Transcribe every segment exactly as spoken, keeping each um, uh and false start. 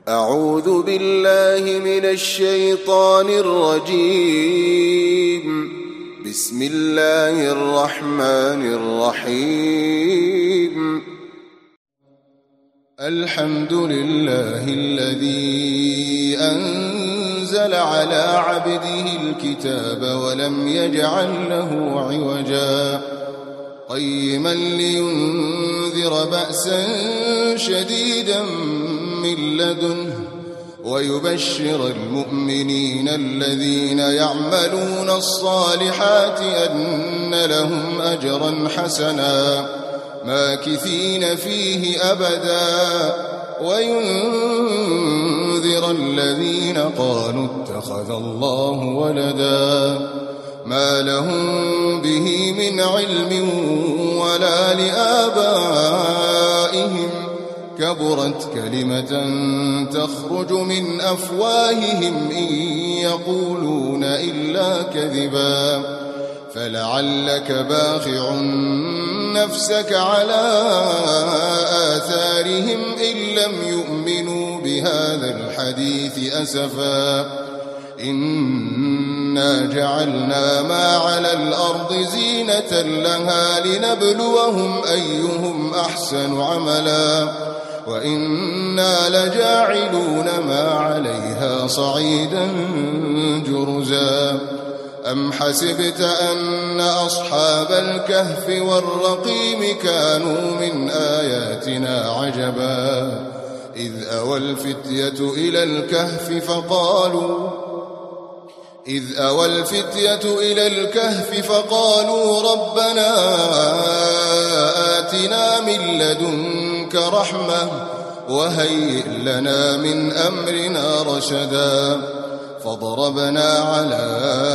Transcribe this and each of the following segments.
أعوذ بالله من الشيطان الرجيم. بسم الله الرحمن الرحيم. الحمد لله الذي أنزل على عبده الكتاب ولم يجعل له عوجا قيما لينذر بأسا شديدا من لدنه ويبشر المؤمنين الذين يعملون الصالحات أن لهم أجرا حسنا ماكثين فيه أبدا وينذر الذين قالوا اتخذ الله ولدا ما لهم به من علم ولا لآبائهم كبرت كلمة تخرج من أفواههم إن يقولون إلا كذبا فلعلك باخع نفسك على آثارهم إن لم يؤمنوا بهذا الحديث أسفا إنا جعلنا ما على الأرض زينة لها لنبلوهم أيهم أحسن عملا وإنا لجاعلون ما عليها صعيدا جرزا أم حسبت أن أصحاب الكهف والرقيم كانوا من آياتنا عجبا إذ أوى الفتية إلى الكهف فقالوا إذ أوى الفتية إلى الكهف فقالوا ربنا آتنا من لدنك رحمة وهيئ لنا من أمرنا رشدا فضربنا على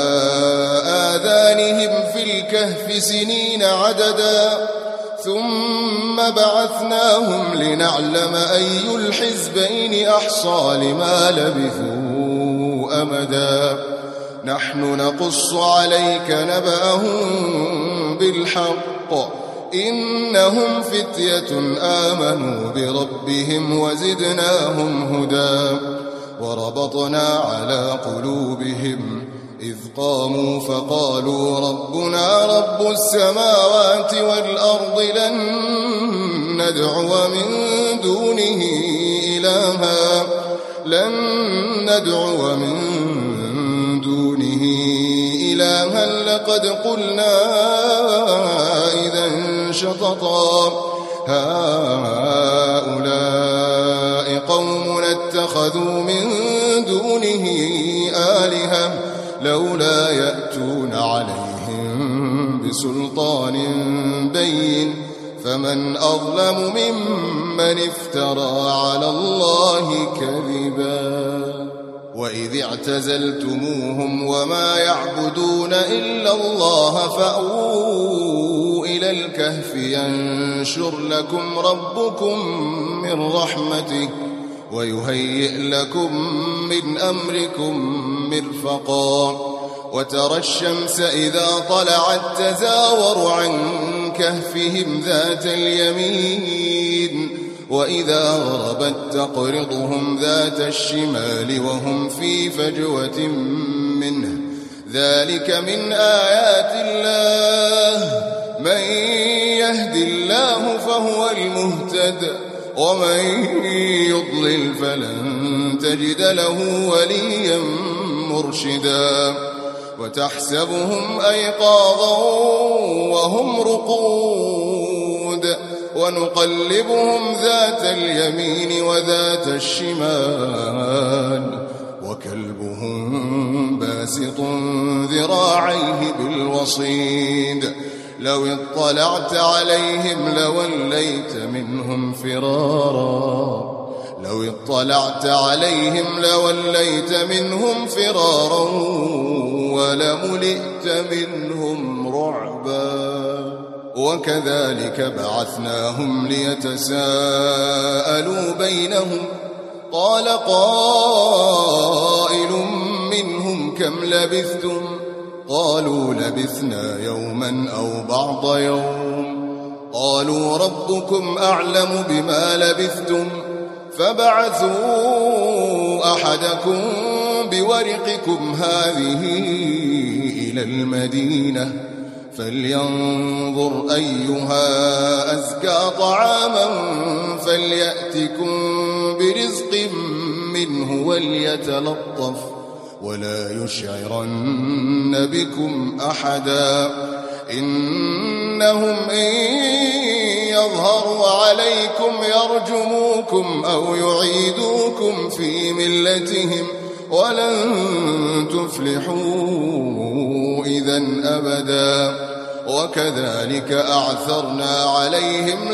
آذانهم في الكهف سنين عددا ثم بعثناهم لنعلم أي الحزبين أحصى لما لبثوا أمدا نحن نقص عليك نبأهم بالحق إنهم فتية آمنوا بربهم وزدناهم هدى وربطنا على قلوبهم إذ قاموا فقالوا ربنا رب السماوات والأرض لن ندعو من دونه إلها لن ندعو من دونه إلها لقد قلنا إذا شططا هؤلاء قوم اتخذوا من دونه آلهة لولا يأتون عليهم بسلطان بين فمن أظلم ممن افترى على الله كذبا وإذ اعتزلتموهم وما يعبدون إلا الله فأووا إلى الكهف ينشر لكم ربكم من رحمته ويهيئ لكم من أمركم مرفقا وترى الشمس إذا طلعت تزاور عن كهفهم ذات اليمين وإذا غربت تقرضهم ذات الشمال وهم في فجوة منه ذلك من آيات الله من يهد الله فهو المهتد ومن يضلل فلن تجد له وليا مرشدا وتحسبهم أيقاظا وهم رقود ونقلبهم ذات اليمين وذات الشمال وكلبهم باسط ذراعيه بالوصيد لو اطلعت عليهم لوليت منهم فرارا لو اطلعت عليهم لوليت منهم فرارا ولملئت منهم رعبا وكذلك بعثناهم ليتساءلوا بينهم قال قائل منهم كم لبثتم قالوا لبثنا يوما أو بعض يوم قالوا ربكم أعلم بما لبثتم فبعثوا أحدكم بورقكم هذه إلى المدينة فلينظر أيها أزكى طعاما فليأتكم برزق منه وليتلطف ولا يشعرن بكم أحدا إنهم إن يظهروا عليكم يرجموكم أو يعيدوكم في ملتهم ولن تفلحوا إذن أبدا وكذلك أعثرنا عليهم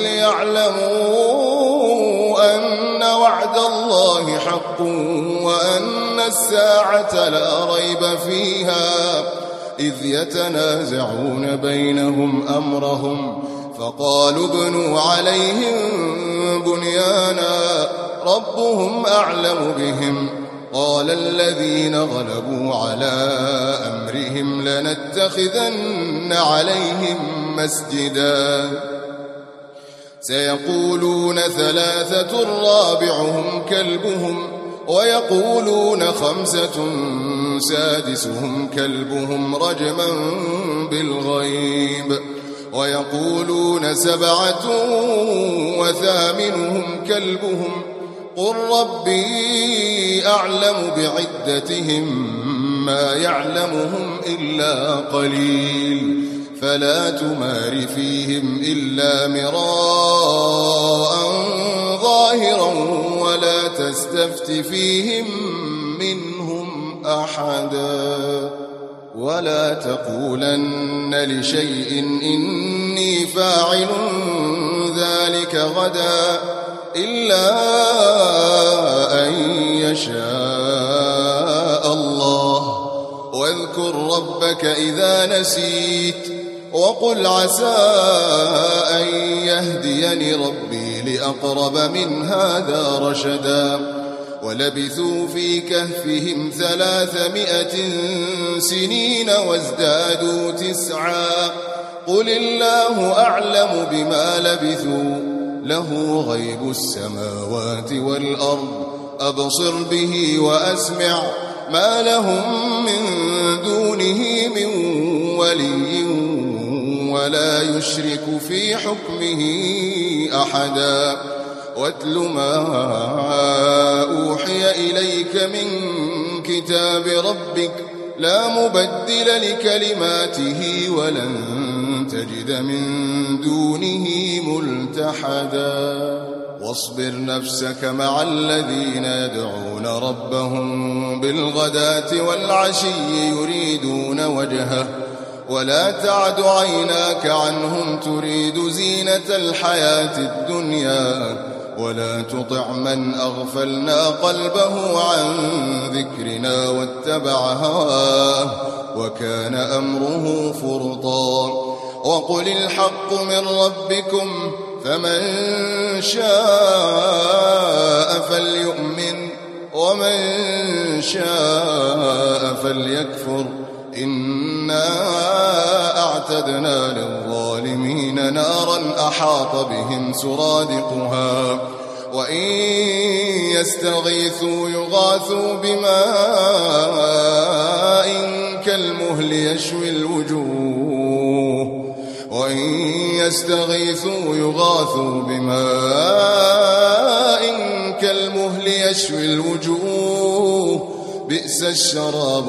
ليعلموا أن وعد الله حق وأن الساعة لا ريب فيها إذ يتنازعون بينهم أمرهم فقالوا ابنوا عليهم بنيانا ربهم أعلم بهم قال الذين غلبوا على أمرهم لنتخذن عليهم مسجدا سيقولون ثلاثة رابعهم كلبهم ويقولون خمسة سادسهم كلبهم رجما بالغيب ويقولون سبعة وثامنهم كلبهم قل ربي أعلم بعدتهم ما يعلمهم إلا قليل فلا تمار فيهم إلا مراء ظاهرا ولا تستفت فيهم منهم أحدا ولا تقولن لشيء إني فاعل ذلك غدا إلا أن يشاء الله واذكر ربك إذا نسيت وقل عسى أن يهديني ربي لأقرب من هذا رشدا ولبثوا في كهفهم ثلاثمائة سنين وازدادوا تسعا قل الله أعلم بما لبثوا له غيب السماوات والأرض أبصر به وأسمع ما لهم من دونه من ولي ولا يشرك في حكمه أحدا واتل ما أوحي إليك من كتاب ربك لا مبدل لكلماته ولن تجد من دونه ملتحدا واصبر نفسك مع الذين يدعون ربهم بالغداة والعشي يريدون وجهه ولا تعد عيناك عنهم تريد زينة الحياة الدنيا ولا تطع من أغفلنا قلبه عن ذكرنا واتبع هواه وكان أمره فرطا وقل الحق من ربكم فمن شاء فليؤمن ومن شاء فليكفر إنا أعتدنا للظالمين نارا أحاط بهم سرادقها وإن يستغيثوا يغاثوا بماء كالمهل يشوي الوجوه وإن يستغيثوا يغاثوا بماء كالمهل يشوي الوجوه بئس الشراب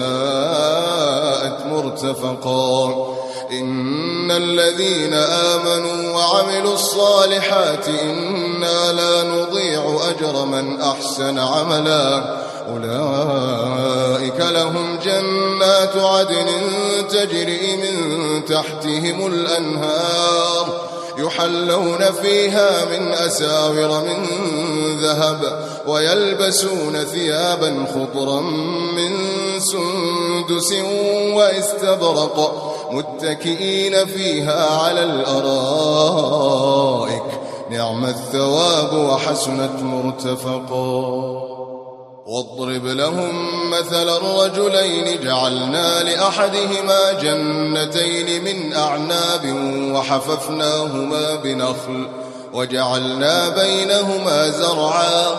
وساءت مرتفقا إن الذين آمنوا وعملوا الصالحات إنا لا نضيع أجر من أحسن عملا أولئك لهم جنات عدن تجري من تحتهم الأنهار يحلون فيها من أساور من ذهب ويلبسون ثيابا خضرا من سندس واستبرق متكئين فيها على الأرائك نعم الثواب وحسنت مرتفقا واضرب لهم مثل الرجلين جعلنا لأحدهما جنتين من أعناب وحففناهما بنخل وجعلنا بينهما زرعا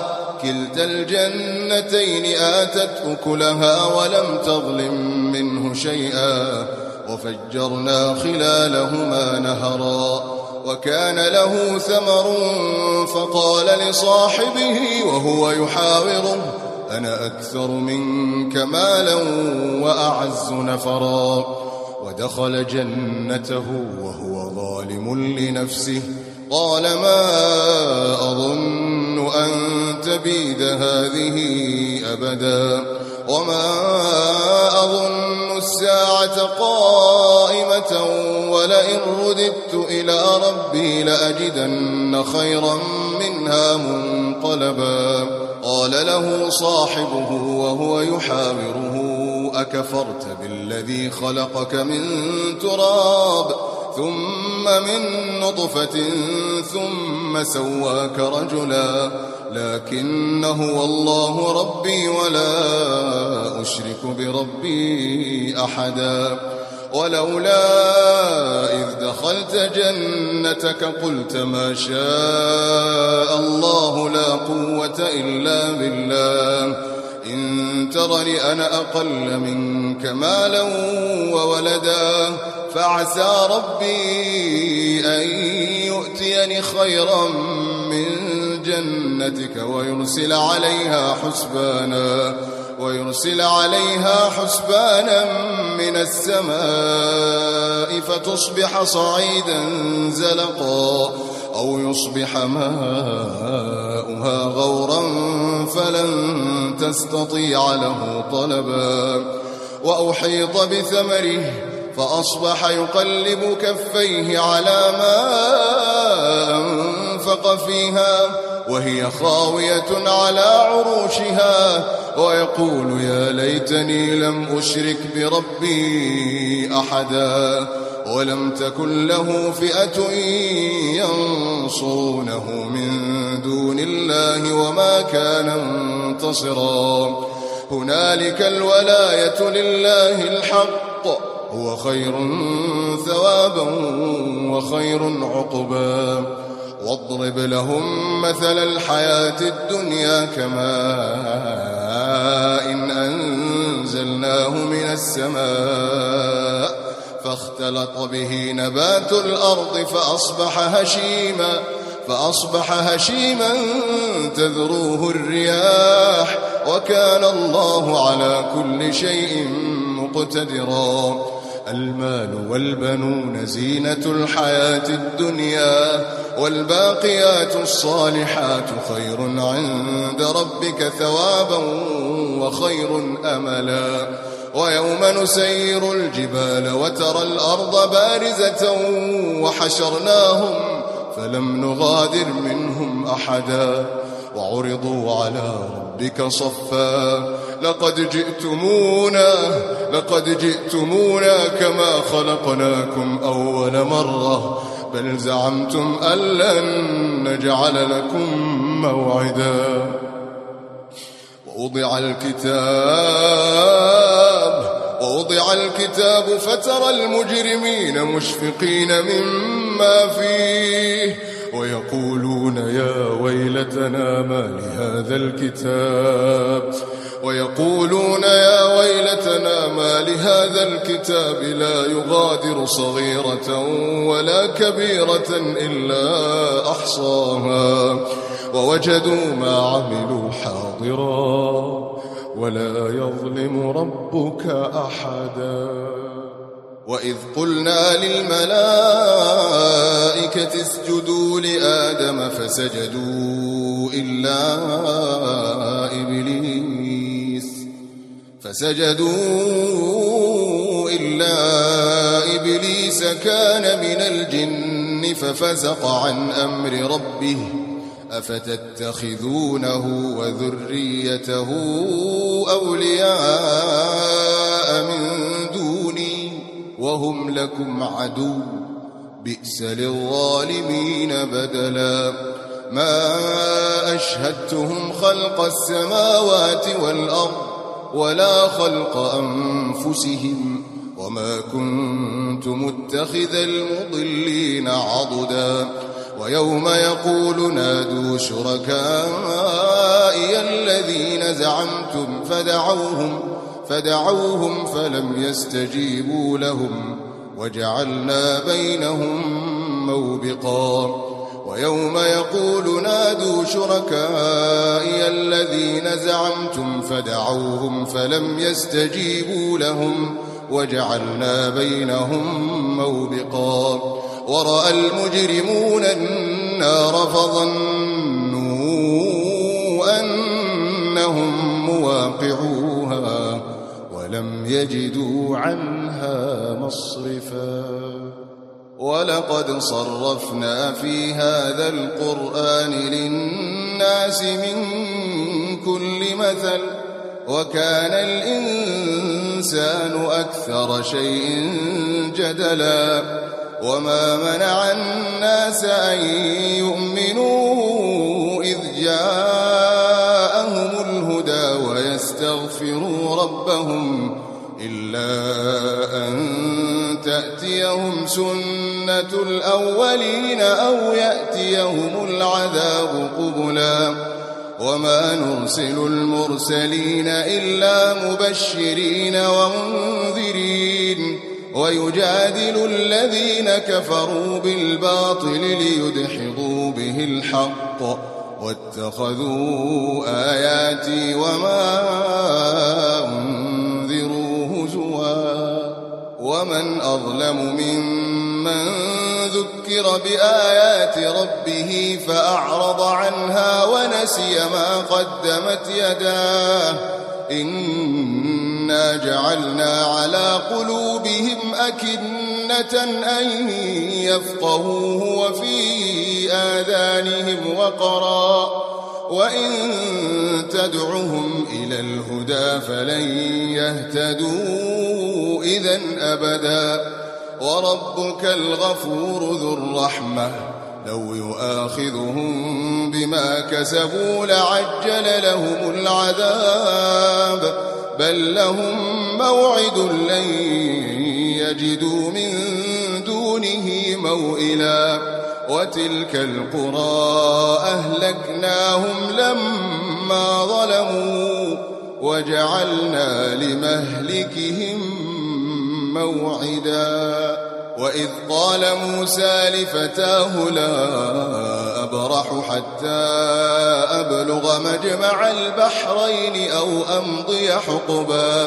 كلتا الجنتين آتت أكلها ولم تظلم منه شيئا وفجرنا خلالهما نهرا وكان له ثمر فقال لصاحبه وهو يحاوره أنا أكثر منك مالا وأعز نفرا ودخل جنته وهو ظالم لنفسه قال ما أظن أن تبيد هذه أبدا وما أظن الساعة قائمة ولئن رددت إلى ربي لأجدن خيرا منها منقلبا قال له صاحبه وهو يحاوره أكفرت بالذي خلقك من تراب ثم من نطفة ثم سواك رجلا لكن هو الله ربي ولا أشرك بربي أحدا ولولا إذ دخلت جنتك قلت ما شاء الله لا قوة إلا بالله إن ترني أنا أقل منك مالا وولدا فعسى ربي أن يؤتيني خيرا من جنتك ويرسل عليها حسبانا ويرسل عليها حسبانا من السماء فتصبح صعيدا زلقا أو يصبح ماؤها غورا فلن تستطيع له طلبا وأحيط بثمره فأصبح يقلب كفيه على ما أنفق فيها وهي خاوية على عروشها ويقول يا ليتني لم أشرك بربي أحدا ولم تكن له فئة ينصرونه من دون الله وما كان منتصرا هنالك الولاية لله الحق هو خير ثوابا وخير عقبا واضرب لهم مثل الحياة الدنيا كماء إن أنزلناه من السماء فاختلط به نبات الأرض فأصبح هشيما فأصبح هشيما تذروه الرياح وكان الله على كل شيء مقتدرا المال والبنون زينة الحياة الدنيا والباقيات الصالحات خير عند ربك ثوابا وخير أملا ويوم نسير الجبال وترى الأرض بارزة وحشرناهم فلم نغادر منهم أحدا وعرضوا على ربك صفا لقد جئتمونا لقد جئتمونا كما خلقناكم أول مرة بل زعمتم أن لن نجعل لكم موعدا ووضع الكتاب ووضع الكتاب فترى المجرمين مشفقين مما فيه ويقولون يا ويلتنا ما لهذا الكتاب ويقولون يا ويلتنا ما لهذا الكتاب لا يغادر صغيرة ولا كبيرة إلا أحصاها ووجدوا ما عملوا حاضرا ولا يظلم ربك أحدا وإذ قلنا للملائكة اسجدوا لآدم فسجدوا إلا إبليس فسجدوا إلا إبليس كان من الجن ففسق عن أمر ربه أفتتخذونه وذريته أولياء من دوني وهم لكم عدو بئس للظالمين بدلا ما أشهدتهم خلق السماوات والأرض ولا خلق أنفسهم وما كنت متخذ المضلين عضدا ويوم يقول نادوا شركائي الذين زعمتم فدعوهم فدعوهم فلم يستجيبوا لهم وجعلنا بينهم موبقا ويوم يقول نادوا شركائي الذين زعمتم فدعوهم فلم يستجيبوا لهم وجعلنا بينهم موبقا ورأى المجرمون النار فظنوا أنهم مواقعوها ولم يجدوا عنها مصرفا ولقد صرفنا في هذا القرآن للناس من كل مثل وكان الإنسان أكثر شيء جدلا وما منع الناس أن يؤمنوا إذ جاءهم الهدى ويستغفروا ربهم إلا أن تأتيهم سنة الأولين أو يأتيهم العذاب قبلا وما نرسل المرسلين إلا مبشرين ومنذرين ويجادل الذين كفروا بالباطل ليدحضوا به الحق واتخذوا آياتي وما أنذروا هزوا ومن أظلم ممن ذكر بآيات ربه فأعرض عنها ونسي ما قدمت يداه إنا جعلنا على قلوبهم أكنة أن يفقهوه وفي آذانهم وقرا وإن تدعهم إلى الهدى فلن يهتدوا إذن أبدا وربك الغفور ذو الرحمة لو يؤاخذهم بما كسبوا لعجل لهم العذاب بل لهم موعد لن يجدوا من دونه موئلا وتلك القرى أهلكناهم لما ظلموا وجعلنا لمهلكهم موعدا وإذ قال موسى لفتاه لا أبرح حتى أبلغ مجمع البحرين أو أمضي حقبا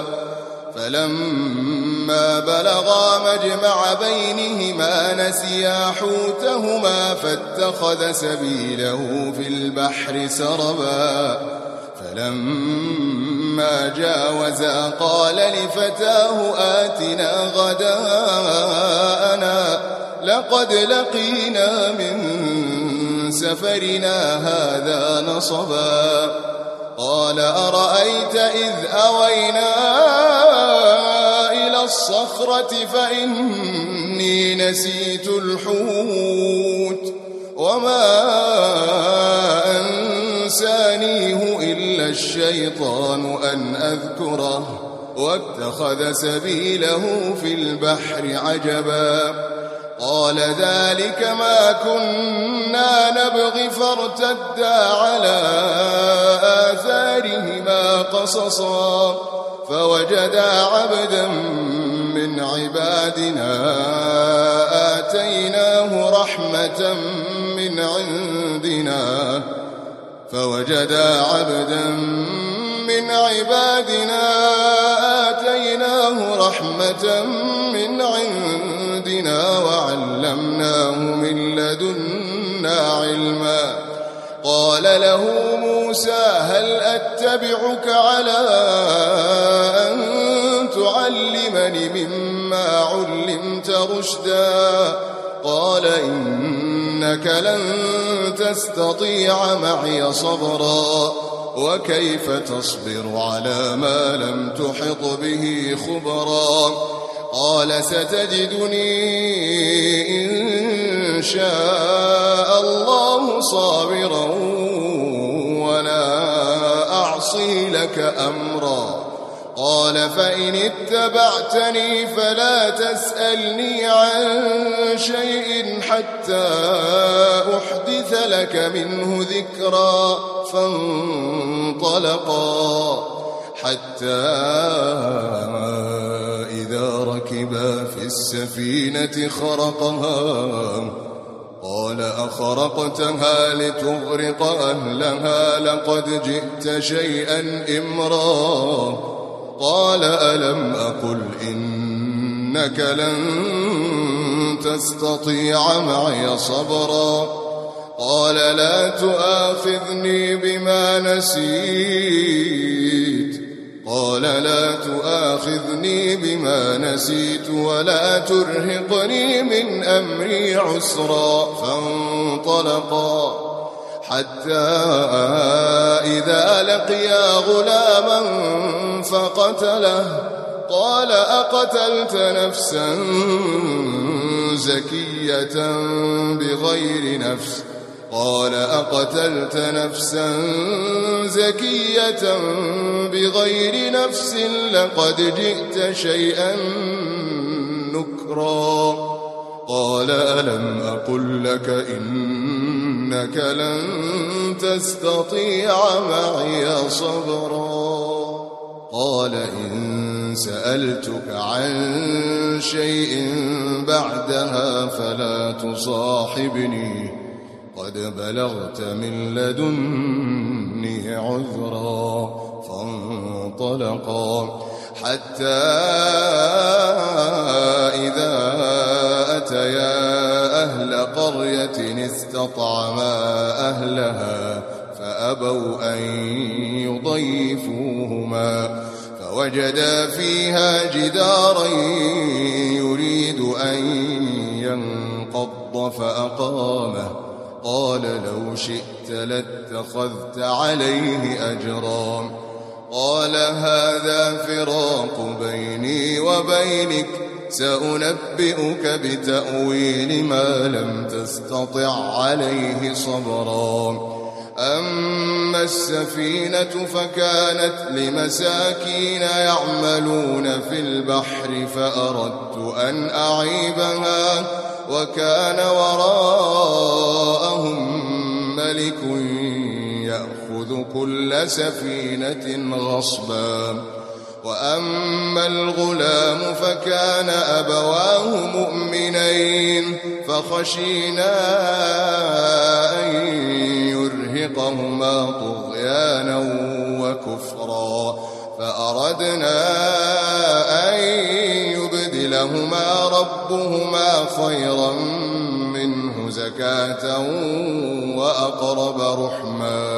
فلما بلغا مجمع بينهما نسيا حوتهما فاتخذ سبيله في البحر سربا فلما جاوزا قال لفتاه آتنا غداءنا لقد لقينا من سفرنا هذا نصبا قال أرأيت إذ أوينا إلى الصخرة فإني نسيت الحوت وما أنسانيه إلا الشيطان أن أذكره واتخذ سبيله في البحر عجبا قال ذلك ما كنا نبغي فارتدا على آثارهما قصصا فوجدا عبدا من عبادنا آتيناه رحمة من عندنا فوجدا عبدا من عبادنا آتيناه رحمة من عندنا وعلمناه من لدنا علما قال له موسى هل أتبعك على أن تعلمني مما علمت رشدا قال إنك لن تستطيع معي صبرا وكيف تصبر على ما لم تحط به خبرا قال ستجدني إن شاء الله صابرا ولا أعصي لك أمرا قال فإن اتبعتني فلا تسألني عن شيء حتى أحدث لك منه ذكرا فانطلقا حتى إذا ركبا في السفينة خرقها قال أخرقتها لتغرق أهلها لقد جئت شيئا إمرا قال ألم أقل إنك لن تستطيع معي صبرا قال لا تؤاخذني بما نسيت قال لا تؤاخذني بما نسيت ولا ترهقني من أمري عسرا فانطلقا حتى إذا لقيا غلاما فقتله قال أقتلت نفسا زكية بغير نفس قال أقتلت نفسا زكية بغير نفس لقد جئت شيئا نكرا قال ألم أقل لك إنك لن تستطيع معي صبرا قال إن سألتك عن شيء بعدها فلا تصاحبني قد بلغت من لدني عذرا فانطلقا حتى إذا أتيا أهل قرية استطعما أهلها فأبوا أن يضيفوهما فوجدا فيها جدارا يريد أن ينقض فأقامه قال لو شئت لاتخذت عليه أجرا قال هذا فراق بيني وبينك سأنبئك بتأويل ما لم تستطع عليه صبرا أما السفينة فكانت لمساكين يعملون في البحر فأردت أن أعيبها وكان وراءهم ملك يأخذ كل سفينة غصبا وأما الغلام فكان أبواه مؤمنين فخشينا أن يرهقهما طغيانا وكفرا فأردنا أن يبدلهما ربهما خيرا منه زكاة وأقرب رحما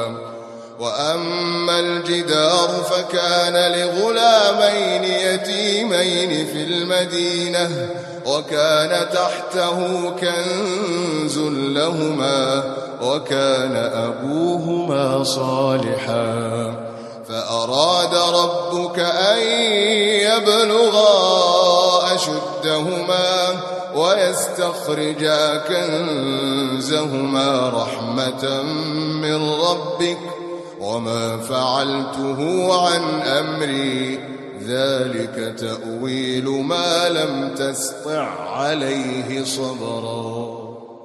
وأما الجدار فكان لغلامين يتيمين في المدينة وكان تحته كنز لهما وكان أبوهما صالحا فأراد ربك أن يبلغا أشدهما ويستخرجا كنزهما رحمة من ربك وما فعلته عن أمري ذلك تأويل ما لم تسطع عليه صبرا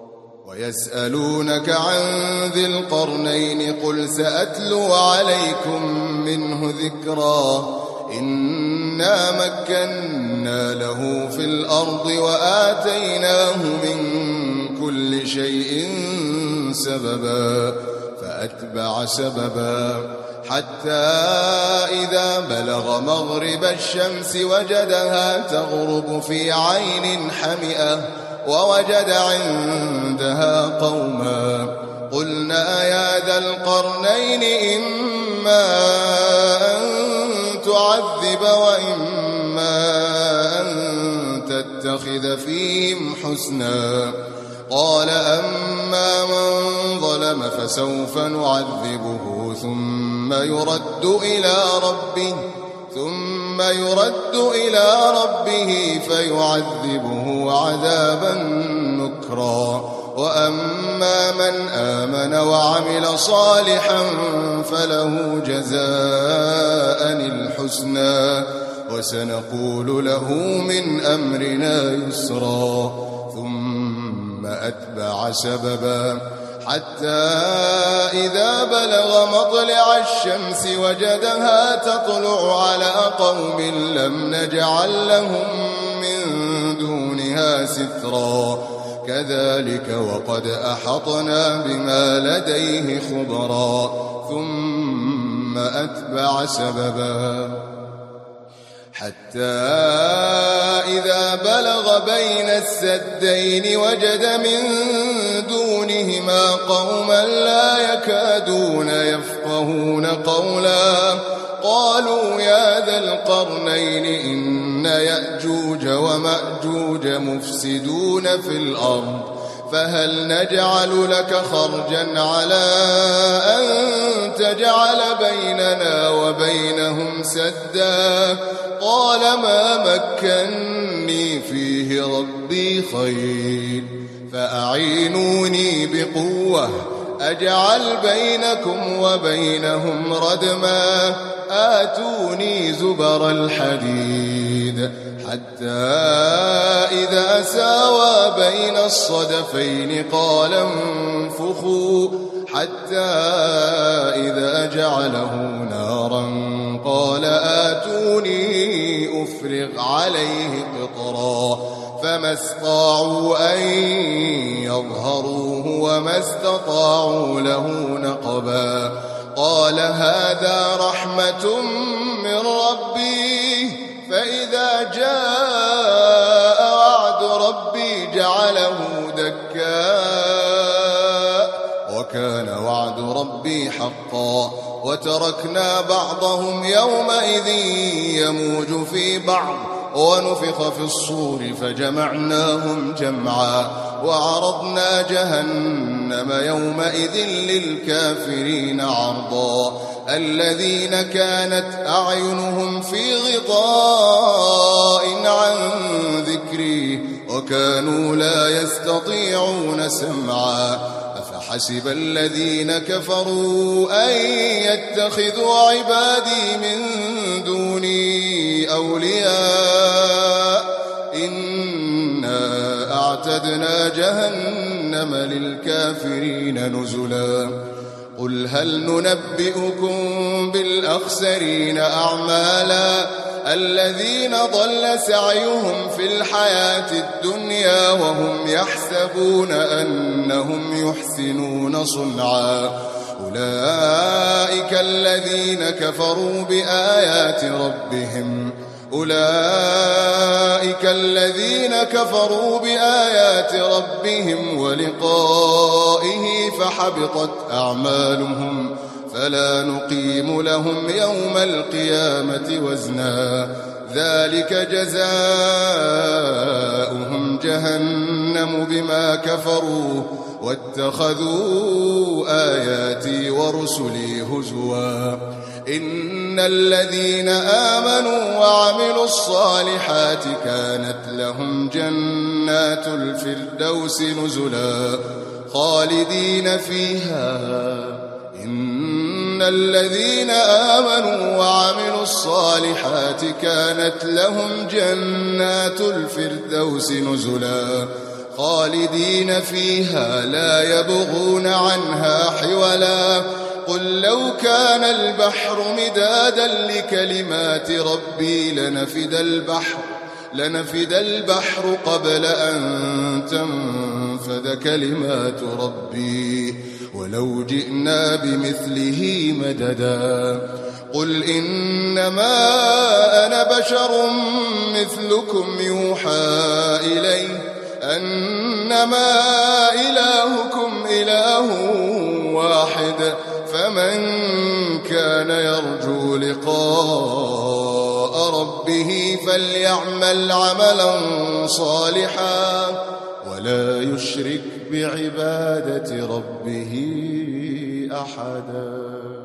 ويسألونك عن ذي القرنين قل سأتلو عليكم منه ذكرا إنا مكنا له في الأرض وآتيناه من كل شيء سببا فأتبع سببا حتى إذا بلغ مغرب الشمس وجدها تغرب في عين حمئة ووجد عندها قوما قلنا يا ذا القرنين إما أن تعذب وإما أن تتخذ فيهم حسنا قال أما من ظلم فسوف نعذبه ثم يرد إلى ربه ثم يرد إلى ربه فيعذبه عذابا نكرا وأما من آمن وعمل صالحا فله جزاء الحسنى الحسنى وسنقول له من أمرنا يسرا ثم أتبع سببا حتى إذا بلغ مطلع الشمس وجدها تطلع على قوم لم نجعل لهم من دونها سترا كذلك وقد أحطنا بما لديه خبرا ثم أتبع سببا حتى إذا بلغ بين السدين وجد من دونهما قوما لا يكادون يفقهون قولا قالوا يا ذا القرنين إن يأجوج ومأجوج مفسدون في الأرض فهل نجعل لك خرجا على أن تجعل بيننا وبينهم سدا قال ما مكني فيه ربي خير فأعينوني بقوة أجعل بينكم وبينهم ردما آتوني زبر الحديد حتى إذا ساوى بين الصدفين قال انفخوا حتى إذا جعله نارا قال آتوني أفرغ عليه قطرا فما استطاعوا أن يظهروه وما استطاعوا له نقبا قال هذا رحمة من ربي فإذا جاء وعد ربي جعله دكاء وكان وعد ربي حقا وتركنا بعضهم يومئذ يموج في بعض ونفخ في الصور فجمعناهم جمعا وعرضنا جهنم يومئذ للكافرين عرضا الذين كانت أعينهم في غطاء عن ذكري وكانوا لا يستطيعون سمعا أفحسب الذين كفروا أن يتخذوا عبادي من دوني أولياء إنا أعتدنا جهنم للكافرين نزلا قل هل ننبئكم بالأخسرين أعمالا الذين ضل سعيهم في الحياة الدنيا وهم يحسبون أنهم يحسنون صنعا أولئك الذين كفروا بآيات ربهم أولئك الذين كفروا بآيات ربهم ولقائه فحبطت أعمالهم فلا نقيم لهم يوم القيامة وزنا ذلك جزاؤهم جهنم بما كفروا واتخذوا آياتي ورسلي هزوا إن الذين آمنوا وعملوا الصالحات كانت لهم جنات الفردوس نزلا خالدين فيها إن الذين آمنوا وعملوا الصالحات كانت لهم جنات الفردوس نزلا خالدين فيها لا يبغون عنها حولا قل لو كان البحر مدادا لكلمات ربي لنفد البحر لنفد البحر قبل أن تنفد كلمات ربي ولو جئنا بمثله مددا قل إنما أنا بشر مثلكم يوحى إلي أنما إلهكم إله واحد فمن كان يرجو لقاء ربه فليعمل عملا صالحا ولا يشرك بعبادة ربه أحدا.